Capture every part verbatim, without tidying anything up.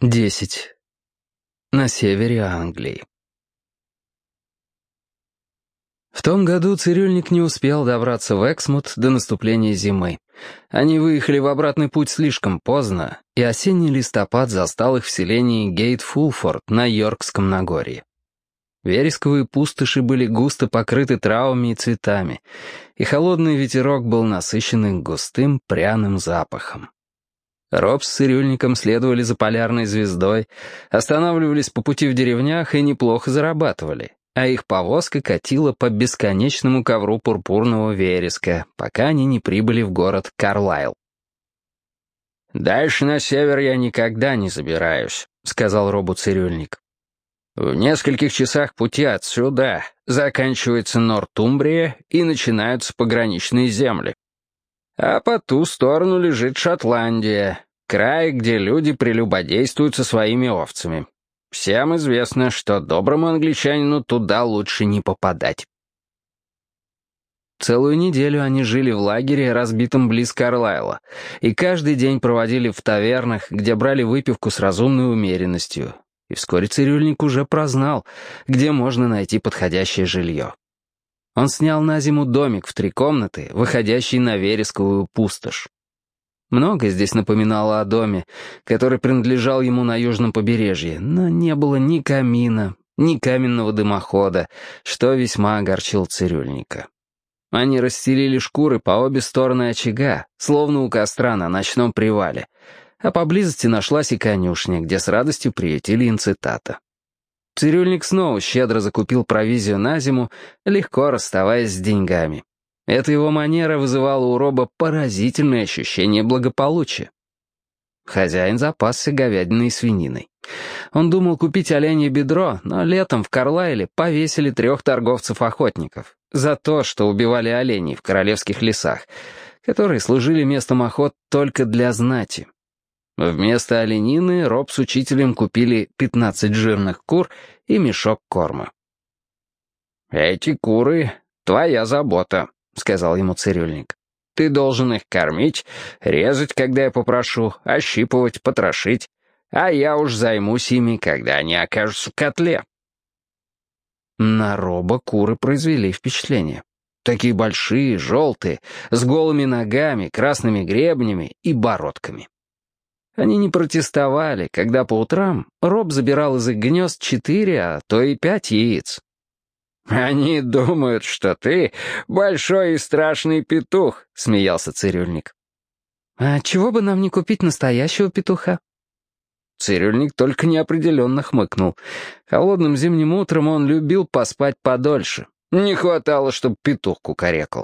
Десять. На севере Англии. В том году цирюльник не успел добраться в Эксмут до наступления зимы. Они выехали в обратный путь слишком поздно, и осенний листопад застал их в селении Гейт-Фулфорд на Йоркском Нагорье. Вересковые пустоши были густо покрыты травами и цветами, и холодный ветерок был насыщен густым пряным запахом. Роб с цирюльником следовали за полярной звездой, останавливались по пути в деревнях и неплохо зарабатывали, а их повозка катила по бесконечному ковру пурпурного вереска, пока они не прибыли в город Карлайл. «Дальше на север я никогда не забираюсь», — сказал Робу цирюльник. «В нескольких часах пути отсюда заканчивается Нортумбрия и начинаются пограничные земли. А по ту сторону лежит Шотландия, край, где люди прелюбодействуют со своими овцами. Всем известно, что доброму англичанину туда лучше не попадать». Целую неделю они жили в лагере, разбитом близ Карлайла, и каждый день проводили в тавернах, где брали выпивку с разумной умеренностью. И вскоре цирюльник уже прознал, где можно найти подходящее жилье. Он снял на зиму домик в три комнаты, выходящий на вересковую пустошь. Многое здесь напоминало о доме, который принадлежал ему на южном побережье, но не было ни камина, ни каменного дымохода, что весьма огорчил цирюльника. Они расстелили шкуры по обе стороны очага, словно у костра на ночном привале, а поблизости нашлась и конюшня, где с радостью приютили инцитата. Цирюльник снова щедро закупил провизию на зиму, легко расставаясь с деньгами. Эта его манера вызывала у Роба поразительное ощущение благополучия. Хозяин запасся говядиной и свининой. Он думал купить оленье бедро, но летом в Карлайле повесили трех торговцев-охотников за то, что убивали оленей в королевских лесах, которые служили местом охот только для знати. Вместо оленины Роб с учителем купили пятнадцать жирных кур и мешок корма. «Эти куры — твоя забота», — сказал ему цирюльник. «Ты должен их кормить, резать, когда я попрошу, ощипывать, потрошить, а я уж займусь ими, когда они окажутся в котле». На Роба куры произвели впечатление. Такие большие, желтые, с голыми ногами, красными гребнями и бородками. Они не протестовали, когда по утрам Роб забирал из их гнезд четыре, а то и пять яиц. «Они думают, что ты большой и страшный петух», — смеялся цирюльник. «А чего бы нам не купить настоящего петуха?» Цирюльник только неопределенно хмыкнул. Холодным зимним утром он любил поспать подольше. Не хватало, чтобы петух кукарекал.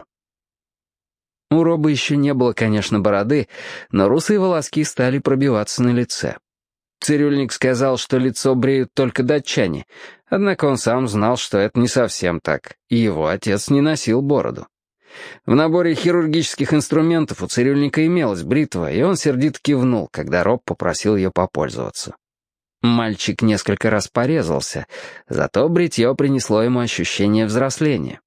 У Роба еще не было, конечно, бороды, но русые волоски стали пробиваться на лице. Цирюльник сказал, что лицо бреют только датчане, однако он сам знал, что это не совсем так, и его отец не носил бороду. В наборе хирургических инструментов у цирюльника имелась бритва, и он сердито кивнул, когда Роб попросил ее попользоваться. Мальчик несколько раз порезался, зато бритье принесло ему ощущение взросления.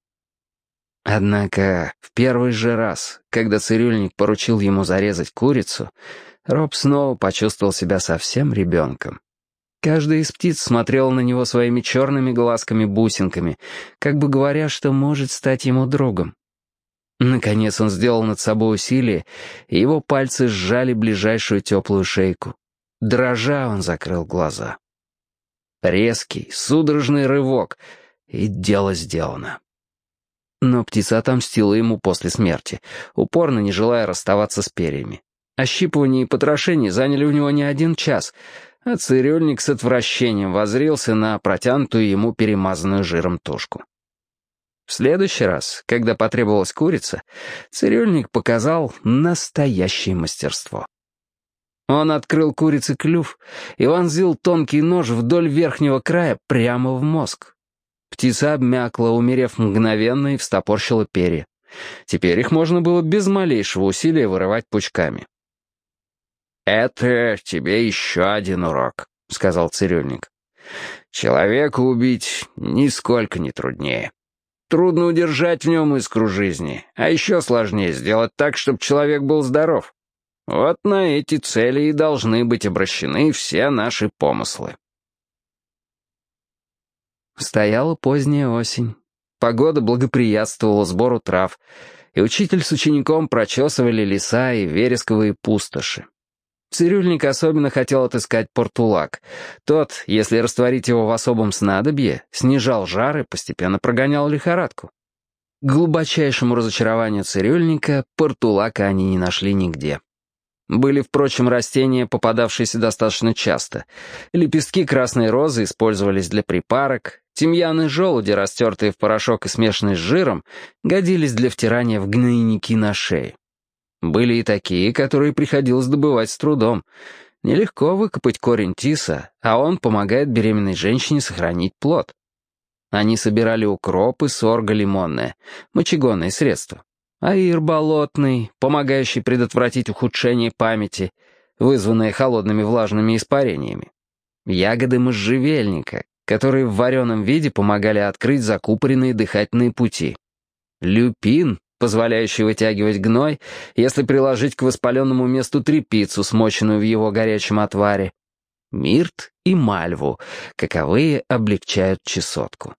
Однако в первый же раз, когда цирюльник поручил ему зарезать курицу, Роб снова почувствовал себя совсем ребенком. Каждая из птиц смотрела на него своими черными глазками-бусинками, как бы говоря, что может стать ему другом. Наконец он сделал над собой усилие, и его пальцы сжали ближайшую теплую шейку. Дрожа, он закрыл глаза. Резкий, судорожный рывок, и дело сделано. Но птица отомстила ему после смерти, упорно не желая расставаться с перьями. Ощипывание и потрошение заняли у него не один час, а цирюльник с отвращением воззрился на протянутую ему перемазанную жиром тушку. В следующий раз, когда потребовалась курица, цирюльник показал настоящее мастерство. Он открыл курице клюв и вонзил тонкий нож вдоль верхнего края прямо в мозг. Птица обмякла, умерев мгновенно, и встопорщила перья. Теперь их можно было без малейшего усилия вырывать пучками. «Это тебе еще один урок», — сказал цирюльник. «Человека убить нисколько не труднее. Трудно удержать в нем искру жизни, а еще сложнее сделать так, чтобы человек был здоров. Вот на эти цели и должны быть обращены все наши помыслы. Стояла поздняя осень. Погода благоприятствовала сбору трав, и учитель с учеником прочесывали леса и вересковые пустоши. Цирюльник особенно хотел отыскать портулак. Тот, если растворить его в особом снадобье, снижал жар и постепенно прогонял лихорадку. К глубочайшему разочарованию цирюльника портулака они не нашли нигде. Были, впрочем, растения, попадавшиеся достаточно часто. Лепестки красной розы использовались для припарок, тимьян и желуди, растертые в порошок и смешанные с жиром, годились для втирания в гнойники на шее. Были и такие, которые приходилось добывать с трудом. Нелегко выкопать корень тиса, а он помогает беременной женщине сохранить плод. Они собирали укроп и сорго лимонное, мочегонные средства. Аир болотный, помогающий предотвратить ухудшение памяти, вызванное холодными влажными испарениями. Ягоды можжевельника, которые в вареном виде помогали открыть закупоренные дыхательные пути. Люпин, позволяющий вытягивать гной, если приложить к воспаленному месту тряпицу, смоченную в его горячем отваре. Мирт и мальву, каковые облегчают чесотку.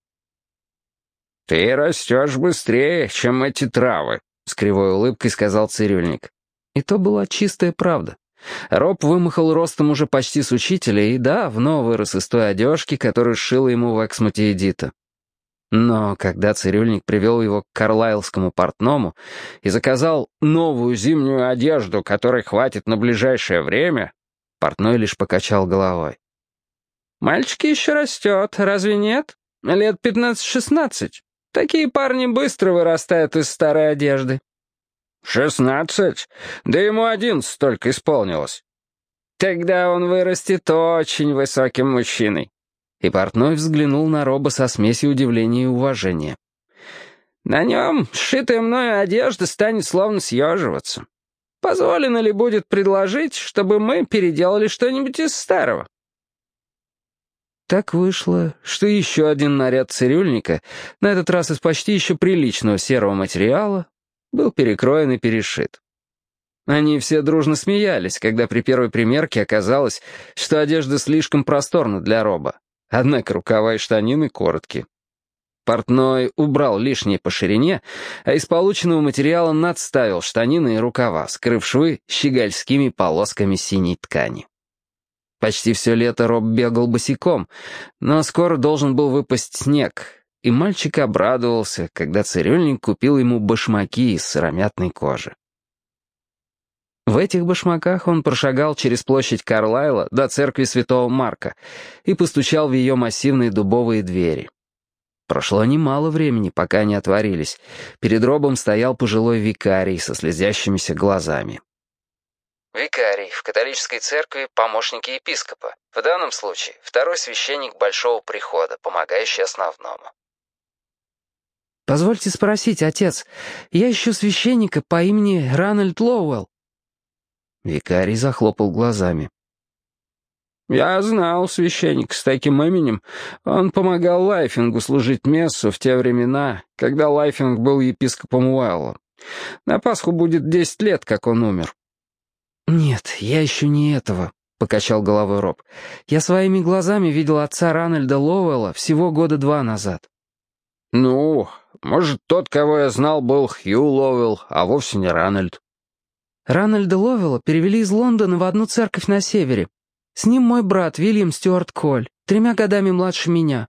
«Ты растешь быстрее, чем эти травы», — с кривой улыбкой сказал цирюльник. И то была чистая правда. Роб вымахал ростом уже почти с учителя и давно вырос из той одежки, которую сшила ему в Эксмуте Эдита. Но когда цирюльник привел его к карлайлскому портному и заказал новую зимнюю одежду, которой хватит на ближайшее время, портной лишь покачал головой. «Мальчик еще растет, разве нет? Лет пятнадцать-шестнадцать. Такие парни быстро вырастают из старой одежды». «Шестнадцать? Да ему одиннадцать только исполнилось». «Тогда он вырастет очень высоким мужчиной». И портной взглянул на Роба со смесью удивления и уважения. «На нем сшитая мною одежда станет словно съеживаться. Позволено ли будет предложить, чтобы мы переделали что-нибудь из старого?» Так вышло, что еще один наряд цирюльника, на этот раз из почти еще приличного серого материала, был перекроен и перешит. Они все дружно смеялись, когда при первой примерке оказалось, что одежда слишком просторна для Роба, однако рукава и штанины короткие. Портной убрал лишнее по ширине, а из полученного материала надставил штанины и рукава, скрыв швы щегольскими полосками синей ткани. Почти все лето Роб бегал босиком, но скоро должен был выпасть снег, и мальчик обрадовался, когда цирюльник купил ему башмаки из сыромятной кожи. В этих башмаках он прошагал через площадь Карлайла до церкви Святого Марка и постучал в ее массивные дубовые двери. Прошло немало времени, пока они отворились. Перед Робом стоял пожилой викарий со слезящимися глазами. Викарий в католической церкви — помощник епископа. В данном случае второй священник Большого Прихода, помогающий основному. «Позвольте спросить, отец, я ищу священника по имени Ранальд Лоуэлл». Викарий захлопал глазами. «Я знал священника с таким именем. Он помогал Лайфингу служить мессу в те времена, когда Лайфинг был епископом Уэлла. На Пасху будет десять лет, как он умер». «Нет, я ищу не этого», — покачал головой Роб. «Я своими глазами видел отца Ранальда Лоуэлла всего года два назад». «Ну, может, тот, кого я знал, был Хью Лоуэлл, а вовсе не Ранальд». «Ранальда Лоуэлла перевели из Лондона в одну церковь на севере. С ним мой брат Вильям Стюарт Коль, тремя годами младше меня».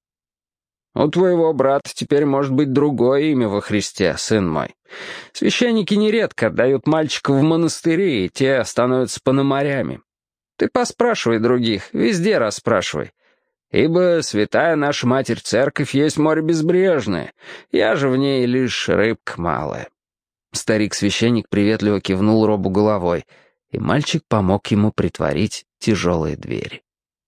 «У твоего брата теперь может быть другое имя во Христе, сын мой. Священники нередко отдают мальчиков в монастыри, и те становятся пономарями. Ты поспрашивай других, везде расспрашивай. Ибо святая наша Матерь-Церковь есть море безбрежное, я же в ней лишь рыбка малая». Старик-священник приветливо кивнул Робу головой, и мальчик помог ему притворить тяжелые двери.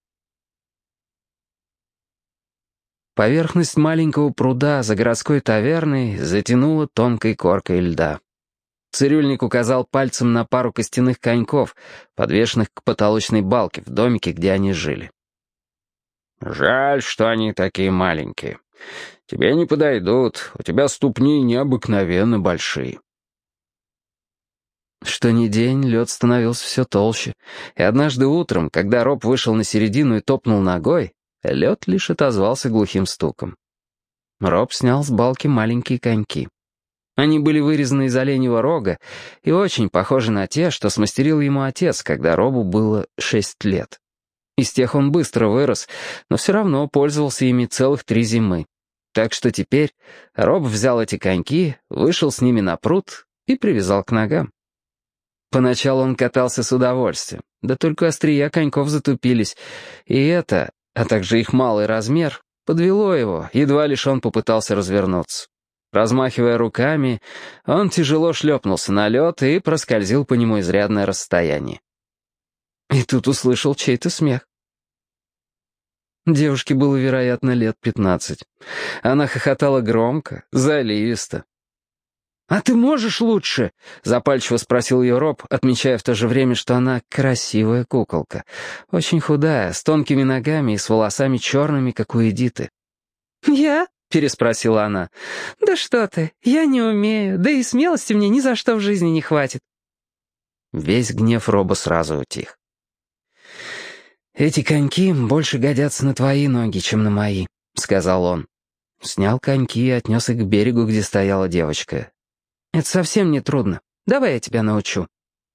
Поверхность маленького пруда за городской таверной затянула тонкой коркой льда. Цирюльник указал пальцем на пару костяных коньков, подвешенных к потолочной балке в домике, где они жили. «Жаль, что они такие маленькие. Тебе не подойдут, у тебя ступни необыкновенно большие». Что ни день, лед становился все толще, и однажды утром, когда Роб вышел на середину и топнул ногой, лед лишь отозвался глухим стуком. Роб снял с балки маленькие коньки. Они были вырезаны из оленьего рога и очень похожи на те, что смастерил ему отец, когда Робу было шесть лет. Из тех он быстро вырос, но все равно пользовался ими целых три зимы. Так что теперь Роб взял эти коньки, вышел с ними на пруд и привязал к ногам. Поначалу он катался с удовольствием, да только острия коньков затупились, и это, а также их малый размер, подвело его, едва лишь он попытался развернуться. Размахивая руками, он тяжело шлепнулся на лед и проскользил по нему изрядное расстояние. И тут услышал чей-то смех. Девушке было, вероятно, лет пятнадцать. Она хохотала громко, заливисто. «А ты можешь лучше?» — запальчиво спросил ее Роб, отмечая в то же время, что она красивая куколка. Очень худая, с тонкими ногами и с волосами черными, как у Эдиты. «Я?» — переспросила она. «Да что ты, я не умею, да и смелости мне ни за что в жизни не хватит». Весь гнев Роба сразу утих. «Эти коньки больше годятся на твои ноги, чем на мои», — сказал он. Снял коньки и отнес их к берегу, где стояла девочка. «Это совсем не трудно. Давай я тебя научу».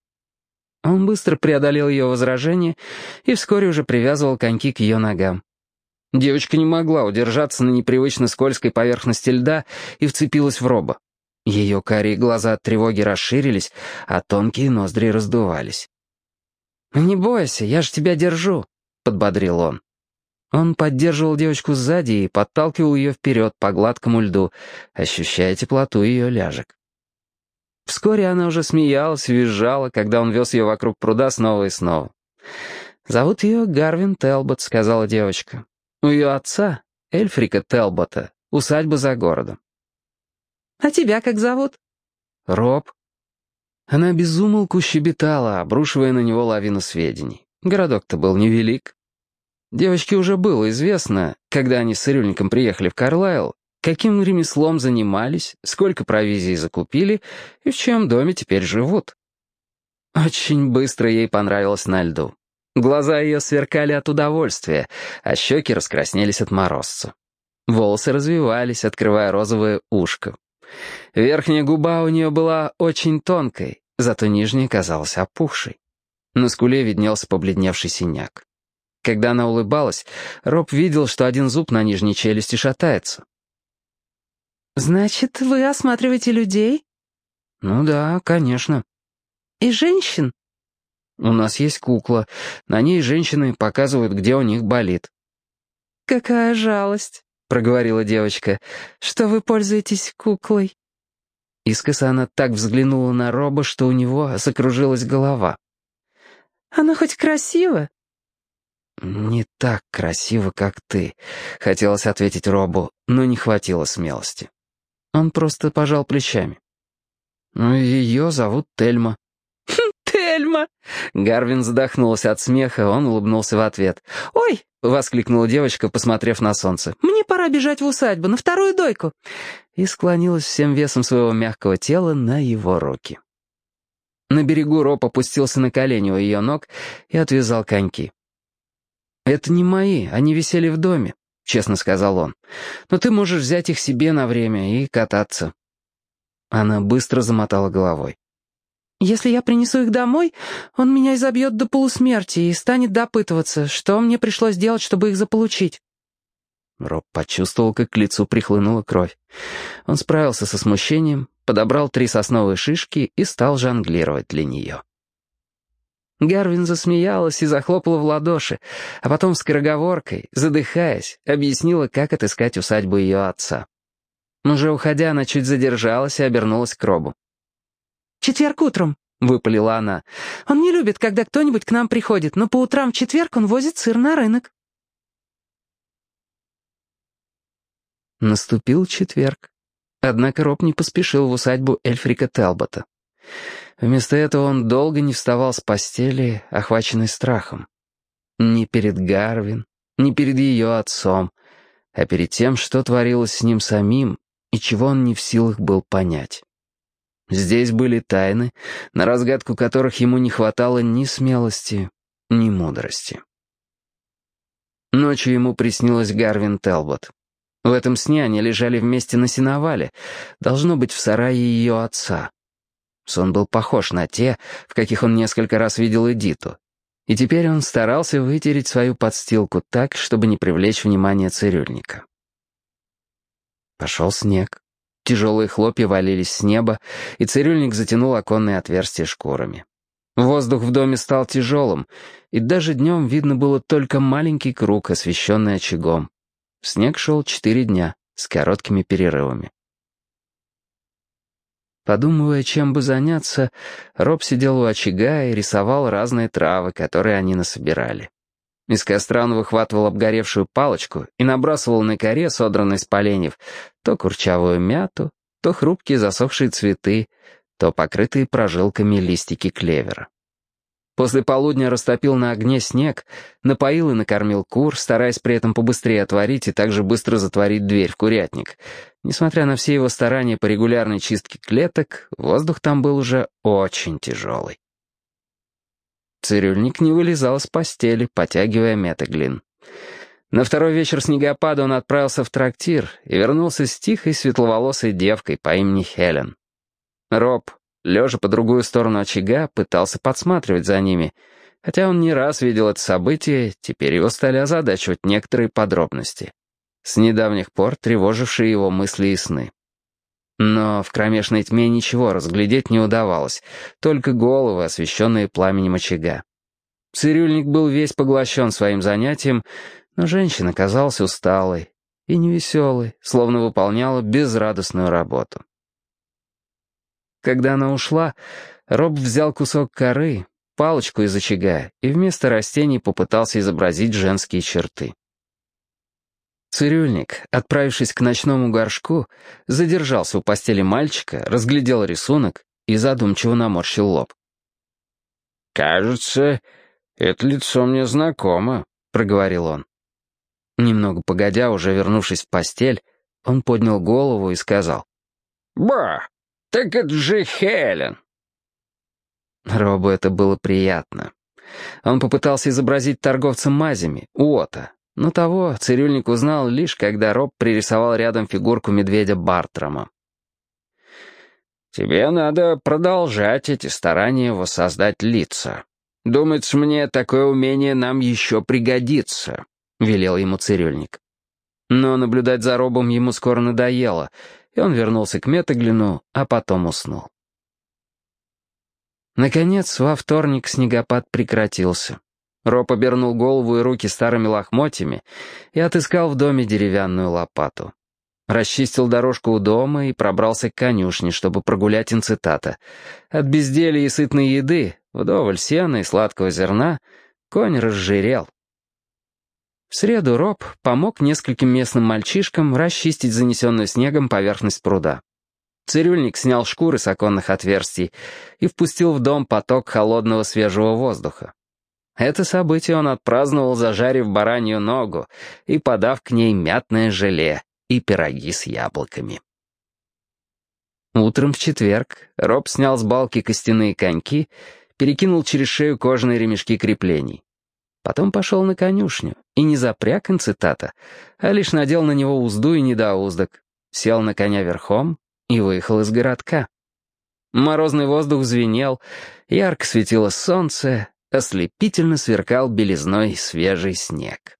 Он быстро преодолел ее возражение и вскоре уже привязывал коньки к ее ногам. Девочка не могла удержаться на непривычно скользкой поверхности льда и вцепилась в Роба. Ее карие глаза от тревоги расширились, а тонкие ноздри раздувались. «Не бойся, я же тебя держу», — подбодрил он. Он поддерживал девочку сзади и подталкивал ее вперед по гладкому льду, ощущая теплоту ее ляжек. Вскоре она уже смеялась и визжала, когда он вез ее вокруг пруда снова и снова. «Зовут ее Гарвин Телбот», — сказала девочка. «У ее отца, Эльфрика Телбота, усадьба за городом». «А тебя как зовут?» «Роб». Она без умолку щебетала, обрушивая на него лавину сведений. Городок-то был невелик. Девочке уже было известно, когда они с цирюльником приехали в Карлайл, каким ремеслом занимались, сколько провизии закупили и в чьем доме теперь живут. Очень быстро ей понравилось на льду. Глаза ее сверкали от удовольствия, а щеки раскраснелись от морозцу. Волосы развивались, открывая розовое ушко. Верхняя губа у нее была очень тонкой, зато нижняя казалась опухшей. На скуле виднелся побледневший синяк. Когда она улыбалась, Роб видел, что один зуб на нижней челюсти шатается. «Значит, вы осматриваете людей?» «Ну да, конечно». «И женщин?» «У нас есть кукла. На ней женщины показывают, где у них болит». «Какая жалость», — проговорила девочка, — «что вы пользуетесь куклой». Искоса она так взглянула на Роба, что у него закружилась голова. «Она хоть красива?» «Не так красиво, как ты», — хотелось ответить Робу, но не хватило смелости. Он просто пожал плечами. «Ну, ее зовут Тельма». «Тельма!» Гарвин задохнулся от смеха, он улыбнулся в ответ. «Ой!» — воскликнула девочка, посмотрев на солнце. «Мне пора бежать в усадьбу, на вторую дойку!» И склонилась всем весом своего мягкого тела на его руки. На берегу Роб опустился на колени у ее ног и отвязал коньки. «Это не мои, они висели в доме», — честно сказал он. «Но ты можешь взять их себе на время и кататься». Она быстро замотала головой. «Если я принесу их домой, он меня изобьет до полусмерти и станет допытываться, что мне пришлось делать, чтобы их заполучить». Роб почувствовал, как к лицу прихлынула кровь. Он справился со смущением, подобрал три сосновые шишки и стал жонглировать для нее. Гарвин засмеялась и захлопала в ладоши, а потом скороговоркой, задыхаясь, объяснила, как отыскать усадьбу ее отца. Уже уходя, она чуть задержалась и обернулась к Робу. «Четверг утром», — выпалила она. «Он не любит, когда кто-нибудь к нам приходит, но по утрам в четверг он возит сыр на рынок». Наступил четверг. Однако Роб не поспешил в усадьбу Эльфрика Телбота. Вместо этого он долго не вставал с постели, охваченный страхом. Ни перед Гарвин, ни перед ее отцом, а перед тем, что творилось с ним самим и чего он не в силах был понять. Здесь были тайны, на разгадку которых ему не хватало ни смелости, ни мудрости. Ночью ему приснилась Гарвин Телбот. В этом сне они лежали вместе на сеновале, должно быть, в сарае ее отца. Сон был похож на те, в каких он несколько раз видел Эдиту. И теперь он старался вытереть свою подстилку так, чтобы не привлечь внимание цирюльника. Пошел снег. Тяжелые хлопья валились с неба, и цирюльник затянул оконные отверстия шкурами. Воздух в доме стал тяжелым, и даже днем видно было только маленький круг, освещенный очагом. Снег шел четыре дня, с короткими перерывами. Подумывая, чем бы заняться, Роб сидел у очага и рисовал разные травы, которые они насобирали. Из костра он выхватывал обгоревшую палочку и набрасывал на коре, содранной с поленьев, то курчавую мяту, то хрупкие засохшие цветы, то покрытые прожилками листики клевера. После полудня растопил на огне снег, напоил и накормил кур, стараясь при этом побыстрее отворить и также быстро затворить дверь в курятник. Несмотря на все его старания по регулярной чистке клеток, воздух там был уже очень тяжелый. Цирюльник не вылезал из постели, потягивая метоглин. На второй вечер снегопада он отправился в трактир и вернулся с тихой светловолосой девкой по имени Хелен. Роб, лежа по другую сторону очага, пытался подсматривать за ними. Хотя он не раз видел это событие, теперь его стали озадачивать некоторые подробности, с недавних пор тревожившие его мысли и сны. Но в кромешной тьме ничего разглядеть не удавалось, только головы, освещенные пламенем очага. Цирюльник был весь поглощен своим занятием, но женщина казалась усталой и невеселой, словно выполняла безрадостную работу. Когда она ушла, Роб взял кусок коры, палочку из очага и вместо растений попытался изобразить женские черты. Цирюльник, отправившись к ночному горшку, задержался у постели мальчика, разглядел рисунок и задумчиво наморщил лоб. «Кажется, это лицо мне знакомо», — проговорил он. Немного погодя, уже вернувшись в постель, он поднял голову и сказал: «Ба, так это же Хелен!» Робу это было приятно. Он попытался изобразить торговца мазями, Уота, но того цирюльник узнал лишь, когда Роб пририсовал рядом фигурку медведя Бартрама. «Тебе надо продолжать эти старания воссоздать лица. Думается мне, такое умение нам еще пригодится», — велел ему цирюльник. Но наблюдать за Робом ему скоро надоело, и он вернулся к метоглину, а потом уснул. Наконец, во вторник снегопад прекратился. Роб обернул голову и руки старыми лохмотьями и отыскал в доме деревянную лопату. Расчистил дорожку у дома и пробрался к конюшне, чтобы прогулять инцитата. От безделья и сытной еды, вдоволь сена и сладкого зерна, конь разжирел. В среду Роб помог нескольким местным мальчишкам расчистить занесенную снегом поверхность пруда. Цирюльник снял шкуры с оконных отверстий и впустил в дом поток холодного свежего воздуха. Это событие он отпраздновал, зажарив баранью ногу и подав к ней мятное желе и пироги с яблоками. Утром в четверг Роб снял с балки костяные коньки, перекинул через шею кожаные ремешки креплений. Потом пошел на конюшню и не запряг инцитата, а лишь надел на него узду и недоуздок, сел на коня верхом и выехал из городка. Морозный воздух звенел, ярко светило солнце, ослепительно сверкал белизной свежий снег.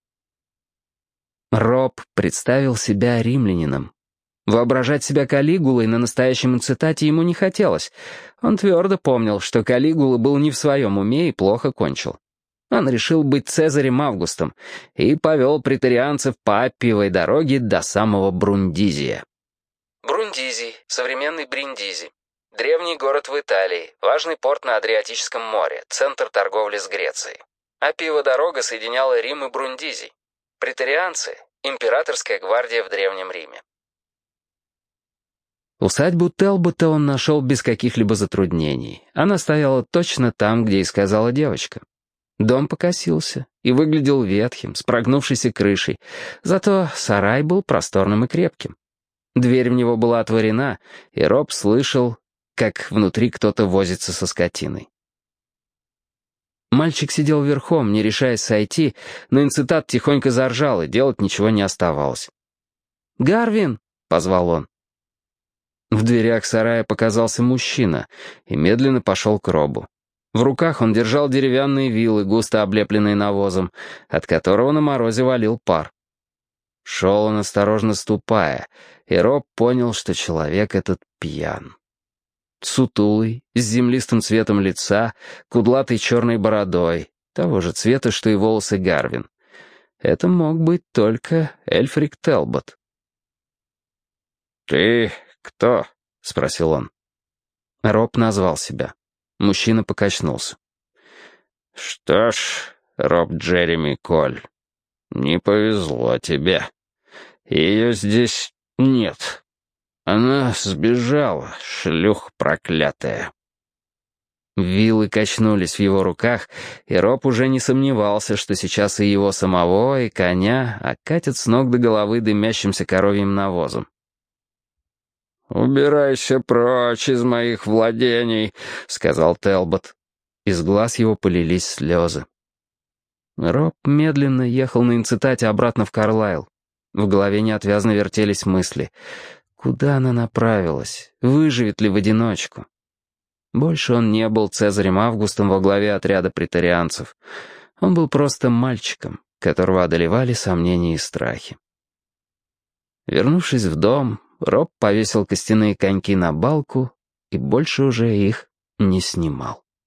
Роб представил себя римлянином. Воображать себя Калигулой на настоящем инцитате ему не хотелось. Он твердо помнил, что Калигула был не в своем уме и плохо кончил. Он решил быть Цезарем Августом и повел претарианцев по Аппиевой дороге до самого Брундизия. Брундизий, современный Бриндизи. Древний город в Италии, важный порт на Адриатическом море, центр торговли с Грецией. Аппиева дорога соединяла Рим и Брундизий. Претарианцы — императорская гвардия в Древнем Риме. Усадьбу Телбота он нашел без каких-либо затруднений. Она стояла точно там, где и сказала девочка. Дом покосился и выглядел ветхим, с прогнувшейся крышей, зато сарай был просторным и крепким. Дверь в него была отворена, и Роб слышал, как внутри кто-то возится со скотиной. Мальчик сидел верхом, не решаясь сойти, но инцитат тихонько заржал, и делать ничего не оставалось. «Гарвин!» — позвал он. В дверях сарая показался мужчина и медленно пошел к Робу. В руках он держал деревянные вилы, густо облепленные навозом, от которого на морозе валил пар. Шел он, осторожно ступая, и Роб понял, что человек этот пьян. Сутулый, с землистым цветом лица, кудлатой черной бородой, того же цвета, что и волосы Гарвин. Это мог быть только Эльфрик Телбот. «Ты кто?» — спросил он. Роб назвал себя. Мужчина покачнулся. «Что ж, Роб Джереми Коль, не повезло тебе. Ее здесь нет. Она сбежала, шлюх проклятая». Вилы качнулись в его руках, и Роб уже не сомневался, что сейчас и его самого, и коня окатят с ног до головы дымящимся коровьим навозом. «Убирайся прочь из моих владений», — сказал Телбот. Из глаз его полились слезы. Роб медленно ехал на инцитате обратно в Карлайл. В голове неотвязно вертелись мысли. Куда она направилась? Выживет ли в одиночку? Больше он не был Цезарем Августом во главе отряда претарианцев. Он был просто мальчиком, которого одолевали сомнения и страхи. Вернувшись в дом, Роб повесил костяные коньки на балку и больше уже их не снимал.